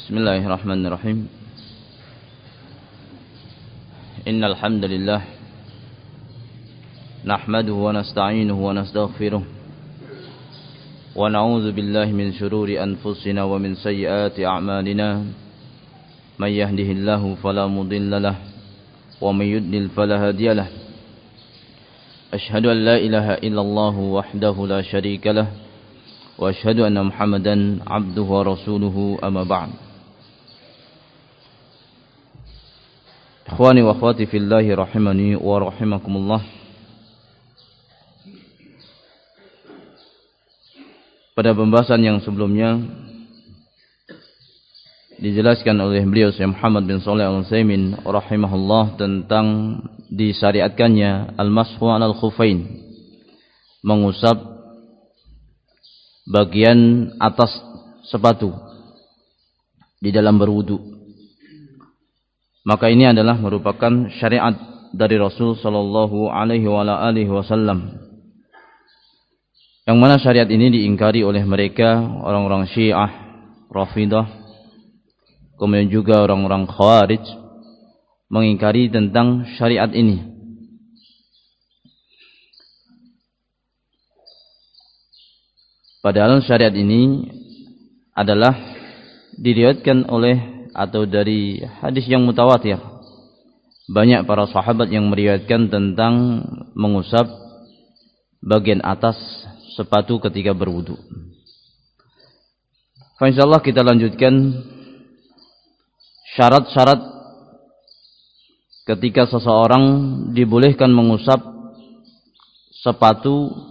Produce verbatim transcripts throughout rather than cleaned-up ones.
Bismillahirrahmanirrahim. Innal hamdalillah nahmaduhu wa nasta'inuhu wa nastaghfiruh wa na'udzu billahi min shururi anfusina wa min sayyiati a'malina. May yahdihillahu fala mudilla lahu wa may yudlil fala hadiya lahu. Asyhadu an la ilaha illallah wahdahu la syarika lahu wa asyhadu anna Muhammadan 'abduhu wa rasuluhu, amma ba'd. Ikhwani wa akhwati fillahi rahimani wa rahimakumullah. Pada pembahasan yang sebelumnya dijelaskan oleh beliau Syekh Muhammad bin Shalih Al-Utsaimin rahimahullah tentang disyariatkannya al-mashu 'alal khuffain, mengusap bagian atas sepatu di dalam berwudu. Maka ini adalah merupakan syariat dari Rasul sallallahu alaihi wa alihi wasallam, yang mana syariat ini diingkari oleh mereka orang-orang Syiah, Rafidah, kemudian juga orang-orang Khawarij mengingkari tentang syariat ini. Padahal syariat ini adalah diriwayatkan oleh atau dari hadis yang mutawatir. Banyak para sahabat yang meriwayatkan tentang mengusap bagian atas sepatu ketika berwudu. Insyaallah kita lanjutkan syarat-syarat ketika seseorang dibolehkan mengusap sepatu.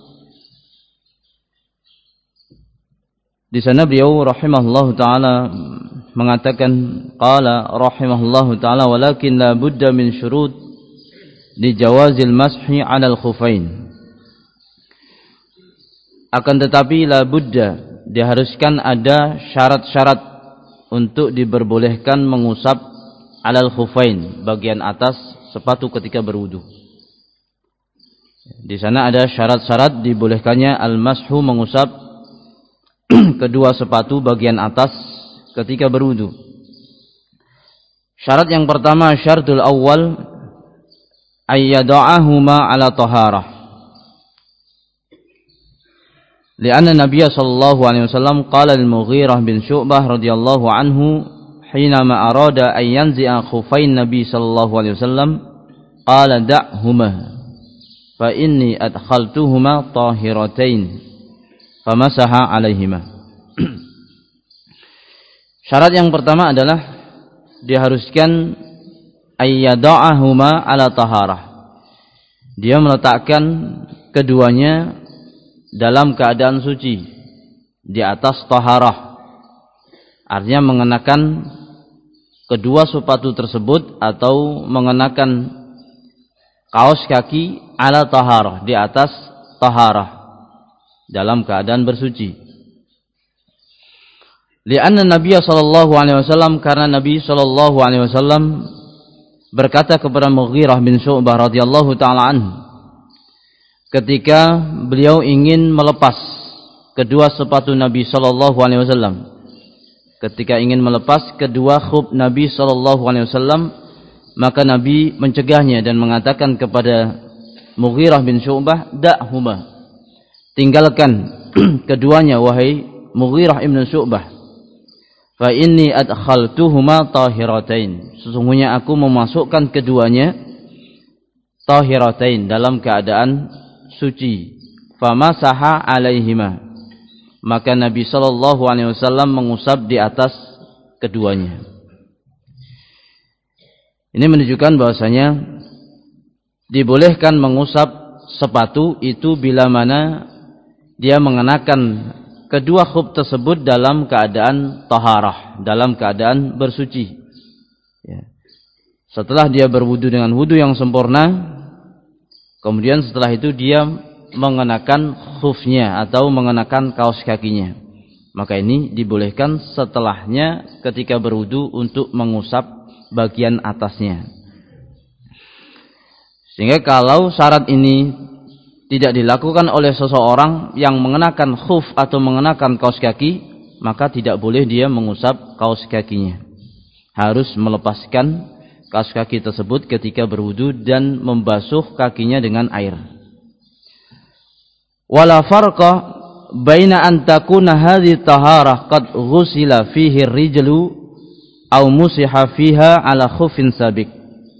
Di sana beliau rahimahullahu taala mengatakan, qala rahimahullahu taala, walakin la budda min syurut li jawazil mashi 'alal khuffain. Akan tetapi la budda, diharuskan ada syarat-syarat untuk diperbolehkan mengusap 'alal khuffain, bagian atas sepatu ketika berwudu. Di sana ada syarat-syarat dibolehkannya al-mashu, mengusap kedua sepatu bagian atas ketika berwudu. Syarat yang pertama, syaratul awal ayyada'ahuma ala taharah. Lianna Nabiy sallallahu alaihi wasallam qala al-Mughirah bin Syu'bah radhiyallahu anhu hinama arada an yanzi'a khuffain Nabi sallallahu alaihi wasallam qala da'huma fa inni adkhaltuhuma tahiratain famasaha alaihima. Syarat yang pertama adalah diharuskan ayyada'ahuma ala taharah. Dia meletakkan keduanya dalam keadaan suci, di atas taharah. Artinya mengenakan kedua sepatu tersebut atau mengenakan kaos kaki ala taharah, di atas taharah, dalam keadaan bersuci. Lianna Nabiy sallallahu alaihi wasallam, karena Nabi sallallahu alaihi wasallam berkata kepada Mughirah bin Syu'bah radhiyallahu taala anhu ketika beliau ingin melepas kedua sepatu Nabi sallallahu alaihi wasallam, ketika ingin melepas kedua khuf Nabi sallallahu alaihi wasallam, maka Nabi mencegahnya dan mengatakan kepada Mughirah bin Syu'bah, da'huma, tinggalkan keduanya wahai Mughirah ibn Syu'bah. Fa inni adkhaltuhuma tahiratain, sesungguhnya aku memasukkan keduanya tahiratain, dalam keadaan suci. Famasaha alaihima, maka Nabi sallallahu alaihi wasallam mengusap di atas keduanya. Ini menunjukkan bahwasanya dibolehkan mengusap sepatu itu bila mana dia mengenakan kedua khuf tersebut dalam keadaan taharah, dalam keadaan bersuci. Ya. Setelah dia berwudu dengan wudu yang sempurna, kemudian setelah itu dia mengenakan khufnya atau mengenakan kaos kakinya, maka ini dibolehkan setelahnya ketika berwudu untuk mengusap bagian atasnya. Sehingga kalau syarat ini tidak dilakukan oleh seseorang yang mengenakan khuf atau mengenakan kaos kaki, maka tidak boleh dia mengusap kaos kakinya. Harus melepaskan kaos kaki tersebut ketika berwudu dan membasuh kakinya dengan air. Wala farqa baina an takuna hadhihi taharah qad ghusila fihi ar-rijlu aw musiha fiha ala khufin sabiq.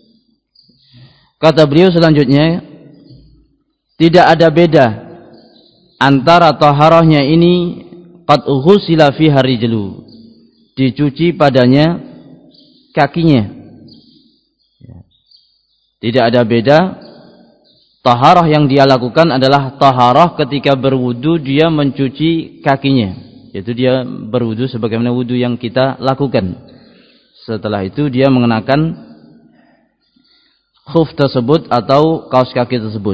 Kata beliau selanjutnya, tidak ada beda antara taharahnya ini qad ghusila fiha rijlu, dicuci padanya kakinya. Tidak ada beda. Taharah yang dia lakukan adalah taharah ketika berwudu dia mencuci kakinya, yaitu dia berwudu sebagaimana wudu yang kita lakukan. Setelah itu dia mengenakan khuf tersebut atau kaos kaki tersebut.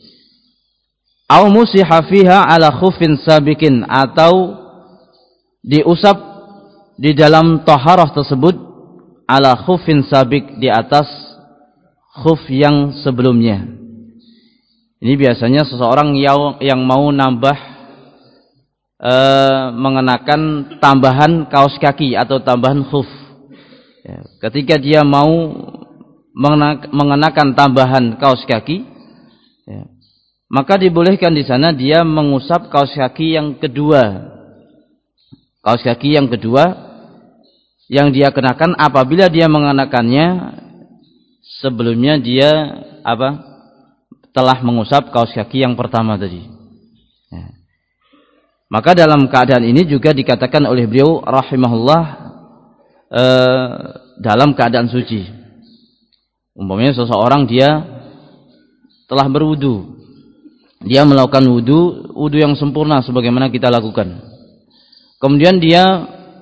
Au musiha fiha ala khufin sabiqin, atau diusap di dalam taharah tersebut ala khufin sabiq, di atas khuf yang sebelumnya. Ini biasanya seseorang yang, yang mau nambah e, mengenakan tambahan kaos kaki atau tambahan khuf. Ya, ketika dia mau mengenakan tambahan kaos kaki, ya, maka dibolehkan di sana dia mengusap kaos kaki yang kedua. Kaos kaki yang kedua yang dia kenakan apabila dia mengenakannya sebelumnya dia apa? Telah mengusap kaos kaki yang pertama tadi. Ya. Maka dalam keadaan ini juga dikatakan oleh beliau rahimahullah eh, dalam keadaan suci. Umpamanya seseorang dia telah berwudu, dia melakukan wudu, wudu yang sempurna sebagaimana kita lakukan. Kemudian dia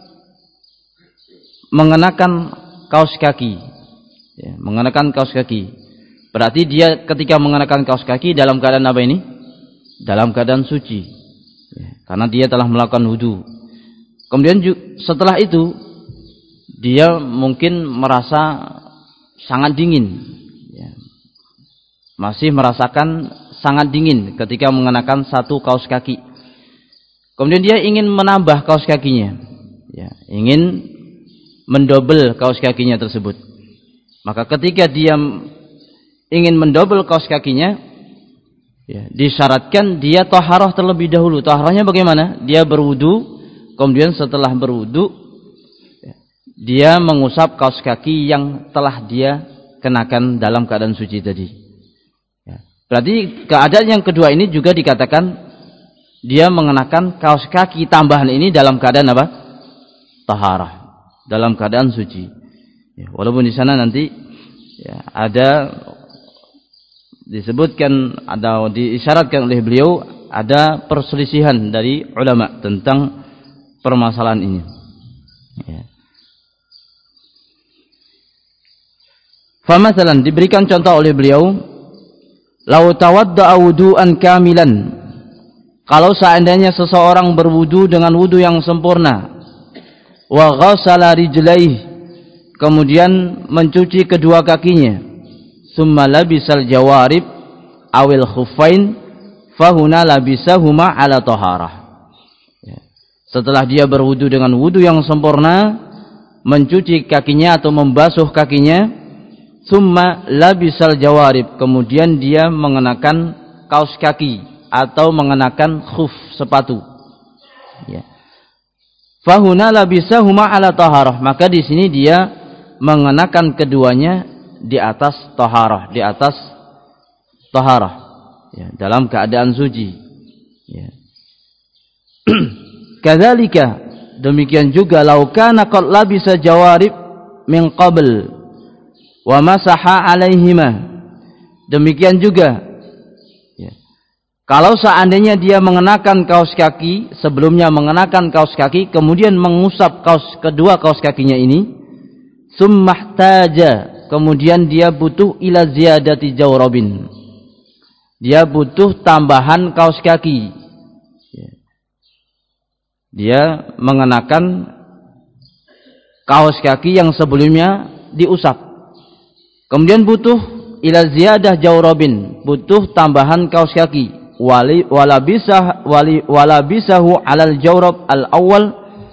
mengenakan kaos kaki, ya, mengenakan kaos kaki. Berarti dia ketika mengenakan kaos kaki dalam keadaan apa ini? Dalam keadaan suci, ya, karena dia telah melakukan wudu. Kemudian setelah itu dia mungkin merasa sangat dingin, ya, masih merasakan sangat dingin ketika mengenakan satu kaos kaki. Kemudian dia ingin menambah kaos kakinya, ya, ingin mendobel kaos kakinya tersebut. Maka ketika dia ingin mendobel kaos kakinya, ya, disyaratkan dia taharah terlebih dahulu. Taharahnya bagaimana? Dia berwudu, kemudian setelah berwudu, ya, dia mengusap kaos kaki yang telah dia kenakan dalam keadaan suci tadi. Ya. Berarti keadaan yang kedua ini juga dikatakan dia mengenakan kaos kaki tambahan ini dalam keadaan apa? Taharah, dalam keadaan suci. Ya, walaupun di sana nanti, ya, ada disebutkan, ada diisyaratkan oleh beliau ada perselisihan dari ulama tentang permasalahan ini. Ya. Famasalan, diberikan contoh oleh beliau, lau tawadda'a wudu'an kamilan, kalau seandainya seseorang berwudu dengan wudu yang sempurna, wa ghassala rijlaihi, kemudian mencuci kedua kakinya, summa labisal jawarib awil khuffain fahuna labisahuma ala taharah. Ya. Setelah dia berwudu dengan wudu yang sempurna, mencuci kakinya atau membasuh kakinya, summa labisal jawarib, kemudian dia mengenakan kaos kaki atau mengenakan khuf, sepatu. Ya. Fahuna labisahuma ala taharah, maka di sini dia mengenakan keduanya di atas taharah, di atas taharah, ya, dalam keadaan suci. Ya. Kadzalika, demikian juga lau kana qad labisa jawarib min qabl wa masaha alaihima, demikian juga, ya, kalau seandainya dia mengenakan kaos kaki, sebelumnya mengenakan kaos kaki, kemudian mengusap kaos kedua kaos kakinya ini, summahtaja, kemudian dia butuh ila ziyadati jawrabin, dia butuh tambahan kaos kaki, dia mengenakan kaos kaki yang sebelumnya diusap, kemudian butuh ila ziyadah jawrabin, butuh tambahan kaos kaki, wali wala bisah wali wala bisahu alal jawrab al awal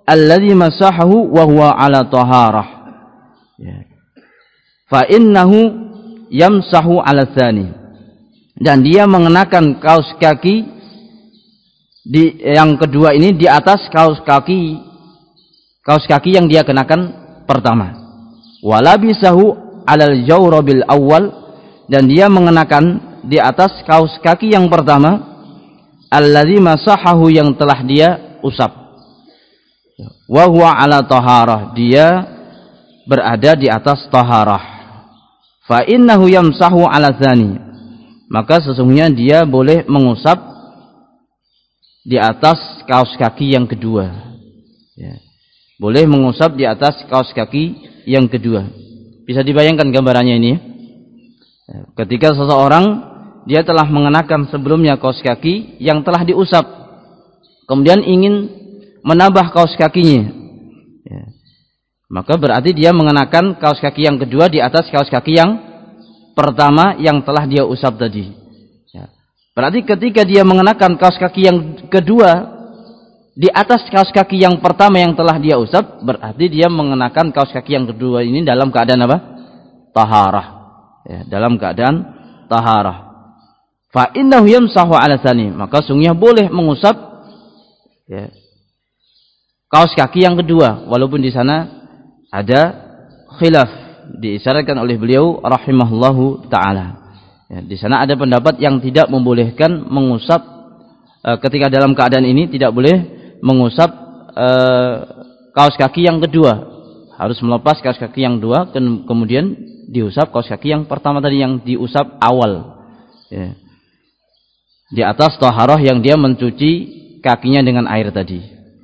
alladzi masahahu wa huwa ala taharah. Ya. Fa innahu yamsahu ala tsani. Dan dia mengenakan kaos kaki di yang kedua ini di atas kaos kaki kaos kaki yang dia kenakan pertama. Walabisahu alal jawrabil awal, dan dia mengenakan di atas kaos kaki yang pertama alladzi masahahu yang telah dia usap. Wa huwa ala taharah, dia berada di atas taharah. Fa innahu yamsahu ala tsani, maka sesungguhnya dia boleh mengusap di atas kaos kaki yang kedua. Ya. Boleh mengusap di atas kaos kaki yang kedua. Bisa dibayangkan gambarannya ini. Ya. Ketika seseorang dia telah mengenakan sebelumnya kaos kaki yang telah diusap, kemudian ingin menambah kaos kakinya, ya, maka berarti dia mengenakan kaos kaki yang kedua di atas kaos kaki yang pertama yang telah dia usap tadi. Ya. Berarti ketika dia mengenakan kaos kaki yang kedua di atas kaos kaki yang pertama yang telah dia usap, berarti dia mengenakan kaos kaki yang kedua ini dalam keadaan apa? Taharah. Ya, dalam keadaan taharah. Fa innahu yamsahu ala tsani, maka sungguhnya boleh mengusap, ya, kaos kaki yang kedua, walaupun di sana ada khilaf, diisyaratkan oleh beliau rahimahullahu taala. Ya, di sana ada pendapat yang tidak membolehkan mengusap e, ketika dalam keadaan ini tidak boleh mengusap e, kaos kaki yang kedua, harus melepas kaos kaki yang dua kemudian diusap kaos kaki yang pertama tadi yang diusap awal. Ya. Di atas taharah yang dia mencuci kakinya dengan air tadi.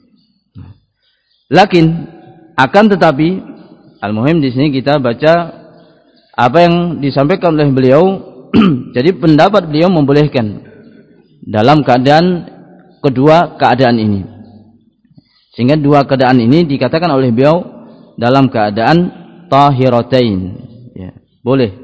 Lakin akan tetapi al-muhim di sini kita baca apa yang disampaikan oleh beliau. Jadi pendapat beliau membolehkan dalam keadaan kedua keadaan ini. Sehingga dua keadaan ini dikatakan oleh beliau dalam keadaan tahiratain. Ya, boleh.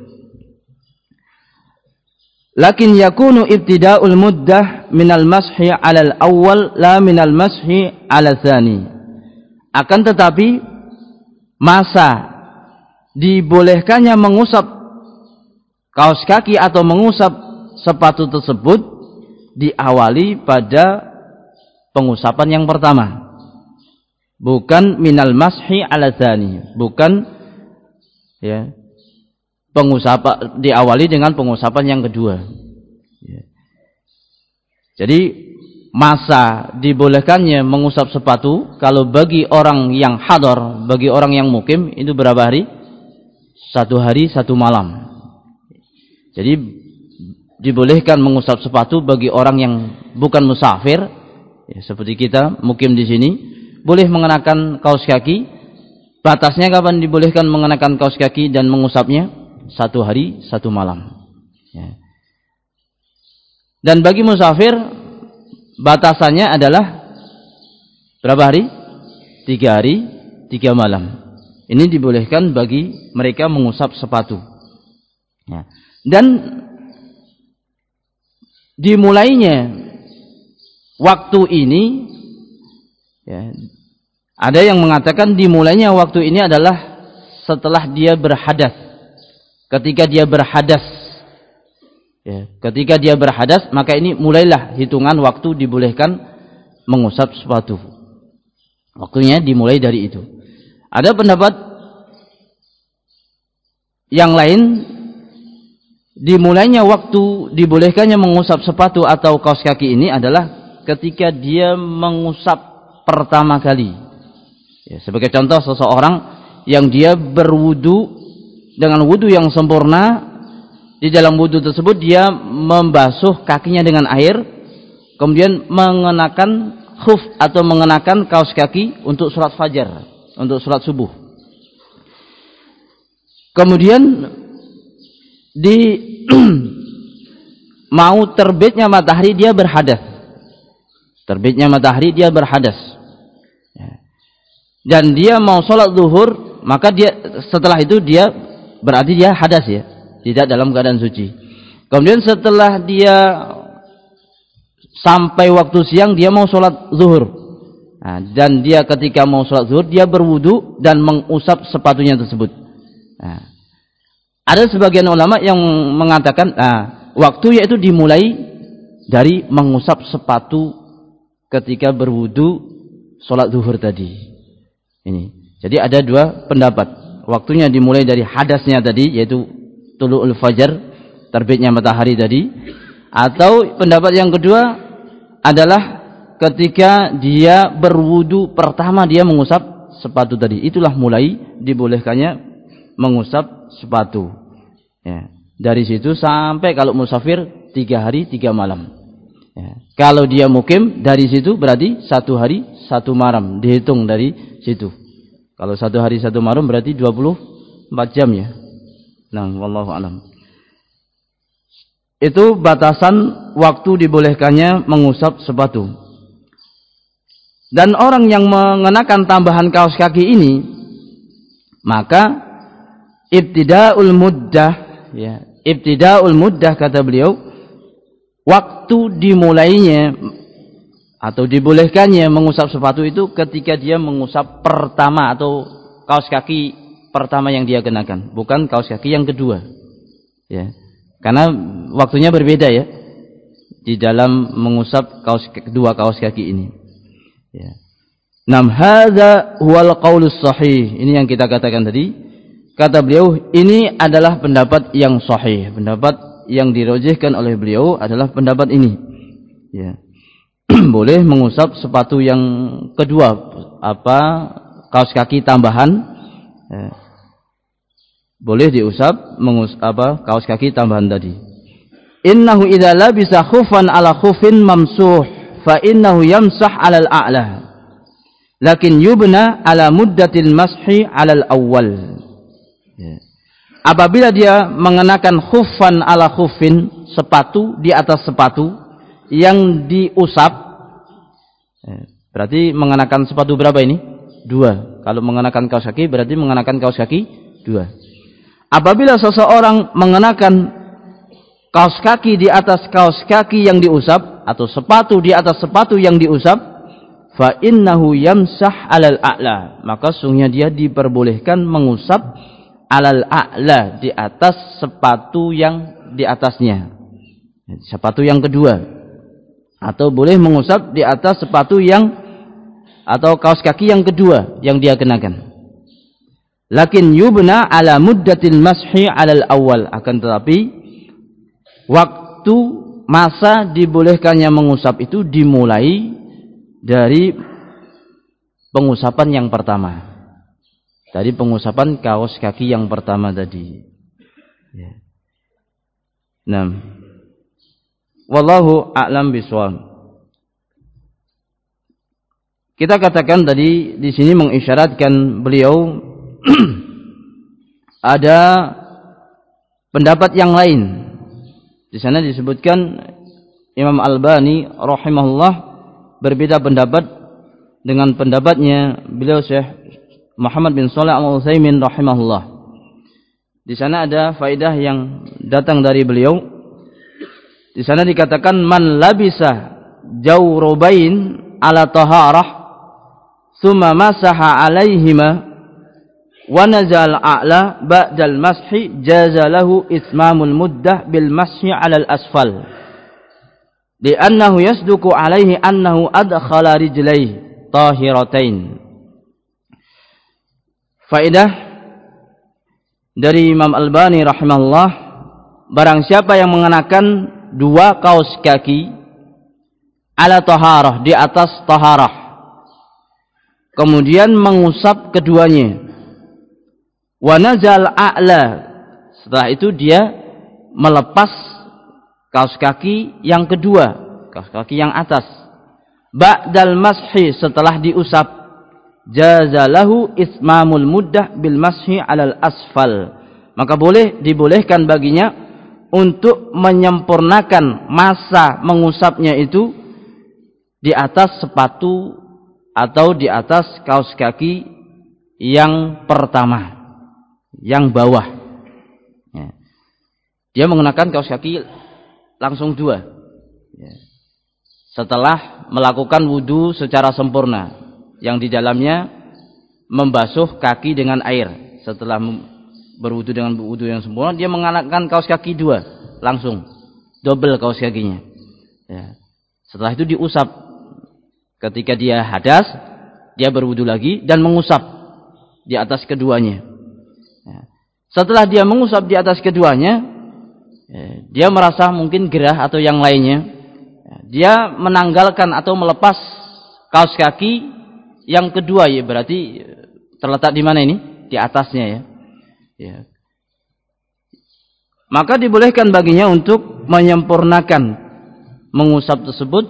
Lakin yakunu ibtida'ul muddah minal mashi 'alal awwal la minal mashi 'ala tsani. Akan tetapi masa dibolehkannya mengusap kaos kaki atau mengusap sepatu tersebut diawali pada pengusapan yang pertama. Bukan minal mashi 'ala tsani, bukan ya pengusapan diawali dengan pengusapan yang kedua. Ya. Jadi masa dibolehkannya mengusap sepatu kalau bagi orang yang hadar, bagi orang yang mukim itu berapa hari? Satu hari satu malam. Jadi dibolehkan mengusap sepatu bagi orang yang bukan musafir, ya, seperti kita mukim di sini, boleh mengenakan kaos kaki. Batasnya kapan dibolehkan mengenakan kaos kaki dan mengusapnya? Satu hari satu malam. Ya. Dan bagi musafir batasannya adalah berapa hari? Tiga hari tiga malam. Ini dibolehkan bagi mereka mengusap sepatu. Ya. Dan dimulainya waktu ini, ya, ada yang mengatakan dimulainya waktu ini adalah setelah dia berhadas. Ketika dia berhadas, ya, ketika dia berhadas, maka ini mulailah hitungan waktu dibolehkan mengusap sepatu. Waktunya dimulai dari itu. Ada pendapat yang lain, dimulainya waktu dibolehkannya mengusap sepatu atau kaos kaki ini adalah ketika dia mengusap pertama kali. Ya, sebagai contoh, seseorang yang dia berwudu dengan wudu yang sempurna, di dalam wudu tersebut dia membasuh kakinya dengan air, kemudian mengenakan khuf atau mengenakan kaos kaki untuk sholat fajar, untuk sholat subuh. Kemudian di mau terbitnya matahari dia berhadas, terbitnya matahari dia berhadas, dan dia mau sholat zuhur, maka dia setelah itu dia berarti dia hadas, ya, tidak dalam keadaan suci. Kemudian setelah dia sampai waktu siang dia mau sholat zuhur, Nah, dan dia ketika mau sholat zuhur dia berwudu dan mengusap sepatunya tersebut. Nah, ada sebagian ulama yang mengatakan nah, waktu yaitu dimulai dari mengusap sepatu ketika berwudu sholat zuhur tadi. Ini. Jadi ada dua pendapat. Waktunya dimulai dari hadasnya tadi yaitu tulu'ul fajar, terbitnya matahari tadi, atau pendapat yang kedua adalah ketika dia berwudu pertama dia mengusap sepatu tadi. Itulah mulai dibolehkannya mengusap sepatu. Ya. Dari situ sampai kalau musafir tiga hari tiga malam. Ya. Kalau dia mukim dari situ berarti satu hari satu malam dihitung dari situ. Kalau satu hari satu malam berarti dua puluh empat jam ya. Nah, wallahu alam. Itu batasan waktu dibolehkannya mengusap sepatu. Dan orang yang mengenakan tambahan kaos kaki ini, maka ibtidaul muddah, ya, ibtidaul muddah kata beliau, waktu dimulainya atau dibolehkannya mengusap sepatu itu ketika dia mengusap pertama atau kaos kaki pertama yang dia kenakan, bukan kaos kaki yang kedua, ya, karena waktunya berbeda ya di dalam mengusap kaos kedua kaos kaki ini. Ya. Nam hadza huwal qaulus sahih. Ini yang kita katakan tadi. Kata beliau, ini adalah pendapat yang sahih. Pendapat yang dirojihkan oleh beliau adalah pendapat ini. Ya. Boleh mengusap sepatu yang kedua, apa kaos kaki tambahan. Ya. Boleh diusap mengus apa kaos kaki tambahan tadi. Innahu idza labisa khufan ala khufin mamsuh fa innahu yamsah 'alal a'la lakin yubna 'ala muddatil mashi 'alal awwal. Ya. Apabila dia mengenakan khufan ala khufin, sepatu di atas sepatu yang diusap, ya, berarti mengenakan sepatu berapa ini? Dua. Kalau mengenakan kaos kaki berarti mengenakan kaos kaki dua. Apabila seseorang mengenakan kaos kaki di atas kaos kaki yang diusap atau sepatu di atas sepatu yang diusap, fa innahu yamsah 'alal a'la, maka sungguhnya dia diperbolehkan mengusap 'alal a'la, di atas sepatu yang di atasnya, sepatu yang kedua, atau boleh mengusap di atas sepatu yang atau kaos kaki yang kedua yang dia kenakan. Lakin yubna 'ala muddatil mashi 'alal awwal, akan tetapi waktu masa dibolehkannya mengusap itu dimulai dari pengusapan yang pertama. Dari pengusapan kaos kaki yang pertama tadi. Ya. Nah, wallahu a'lam bishawab. Kita katakan tadi di sini mengisyaratkan beliau ada pendapat yang lain. Di sana disebutkan Imam Albani rahimahullah berbeda pendapat dengan pendapatnya beliau Syekh Muhammad bin Shalih Al-Utsaimin rahimahullah. Di sana ada faedah yang datang dari beliau. Di sana dikatakan man labisa jawrubain ala taharah thumma masaha alaihima wa nazal a'la ba'dal mashi jaza lahu itmamul muddah bil mashi 'alal asfal li'annahu yasduqu 'alaihi annahu adkhala rijlaihi tahiratain. Faedah dari Imam Albani rahimahullah, barang siapa yang mengenakan dua kaos kaki ala taharah, di atas taharah, kemudian mengusap keduanya, wa nazal a'la, setelah itu dia melepas kaos kaki yang kedua, kaos kaki yang atas, ba'dal mashi, setelah diusap, jazalahu ismamul muddah bil mashi 'alal asfal, maka boleh dibolehkan baginya untuk menyempurnakan masa mengusapnya itu di atas sepatu atau di atas kaos kaki yang pertama, yang bawah. Ya. Dia mengenakan kaos kaki langsung dua. Ya. Setelah melakukan wudu secara sempurna, yang di dalamnya membasuh kaki dengan air. Setelah berwudu dengan wudu yang sempurna, dia mengenakan kaos kaki dua, langsung double kaos kakinya. Ya. Setelah itu diusap. Ketika dia hadas, dia berwudu lagi dan mengusap di atas keduanya. Ya. Setelah dia mengusap di atas keduanya, ya, dia merasa mungkin gerah atau yang lainnya. Ya, dia menanggalkan atau melepas kaos kaki yang kedua, ya berarti terletak di mana ini? Di atasnya ya. Ya. Maka dibolehkan baginya untuk menyempurnakan mengusap tersebut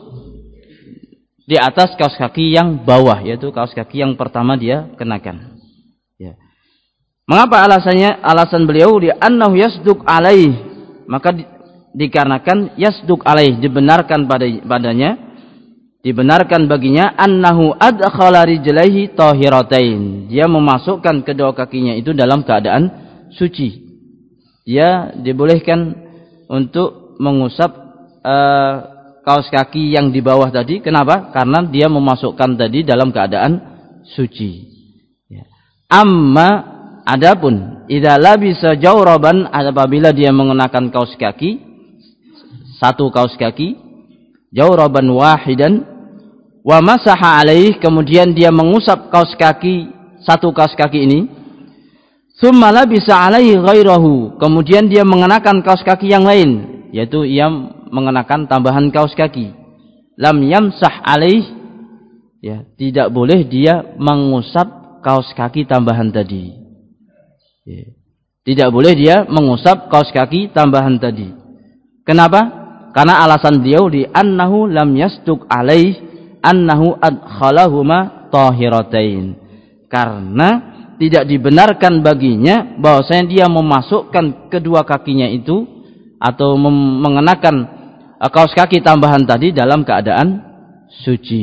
di atas kaos kaki yang bawah, yaitu kaos kaki yang pertama dia kenakan. Ya. Mengapa alasannya? Alasan beliau di annahu yasduq alaih, maka di, dikarenakan yasduq alaih, dibenarkan pada padanya, dibenarkan baginya annahu adkhala rijlaihi tahiratain, dia memasukkan kedua kakinya itu dalam keadaan suci. Dia dibolehkan untuk mengusap uh, kaos kaki yang di bawah tadi. Kenapa? Karena dia memasukkan tadi dalam keadaan suci. Ya. Amma adapun idza labisa jawraban, apabila dia mengenakan kaos kaki satu kaos kaki, jawraban wahidan, wa masaha alaih, kemudian dia mengusap kaos kaki satu kaos kaki ini, tsumma labisa alaihi ghairahu, kemudian dia mengenakan kaos kaki yang lain, yaitu ia mengenakan tambahan kaos kaki, lam yamsah alaih, ya, tidak boleh dia mengusap kaos kaki tambahan tadi. Ya. Tidak boleh dia mengusap kaos kaki tambahan tadi. Kenapa? Karena alasan beliau di annahu lam yasduq alaih annahu adkhalahuma tahiratain, karena tidak dibenarkan baginya bahwasanya dia memasukkan kedua kakinya itu atau mengenakan kaos kaki tambahan tadi dalam keadaan suci.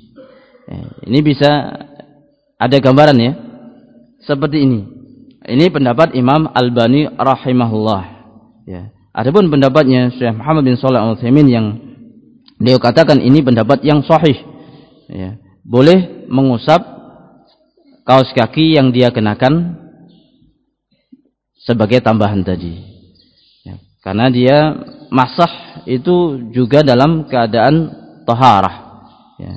Ini bisa ada gambaran ya, seperti ini. Ini pendapat Imam Albani rahimahullah. Ya. Adapun pendapatnya Syekh Muhammad bin Shalih Al-Utsaimin yang dia katakan ini pendapat yang sahih. Ya. Boleh mengusap kaos kaki yang dia kenakan sebagai tambahan tadi. Ya. Karena dia masah itu juga dalam keadaan taharah. Ya.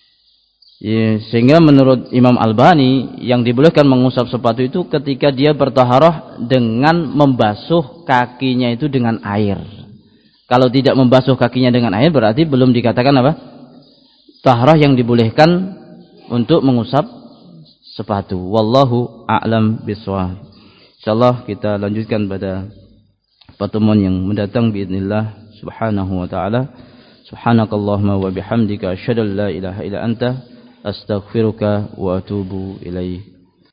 Ya, sehingga menurut Imam Albani yang dibolehkan mengusap sepatu itu ketika dia bertaharah dengan membasuh kakinya itu dengan air. Kalau tidak membasuh kakinya dengan air berarti belum dikatakan apa? Taharah yang dibolehkan untuk mengusap sepatu. Wallahu a'lam bishawab. Insyaallah kita lanjutkan pada pertemuan yang mendatang biidznillah subhanahu wa ta'ala. Subhanakallahumma wa bihamdika asyhadu an la ilaha illa anta astaghfiruka wa atubu ilaik.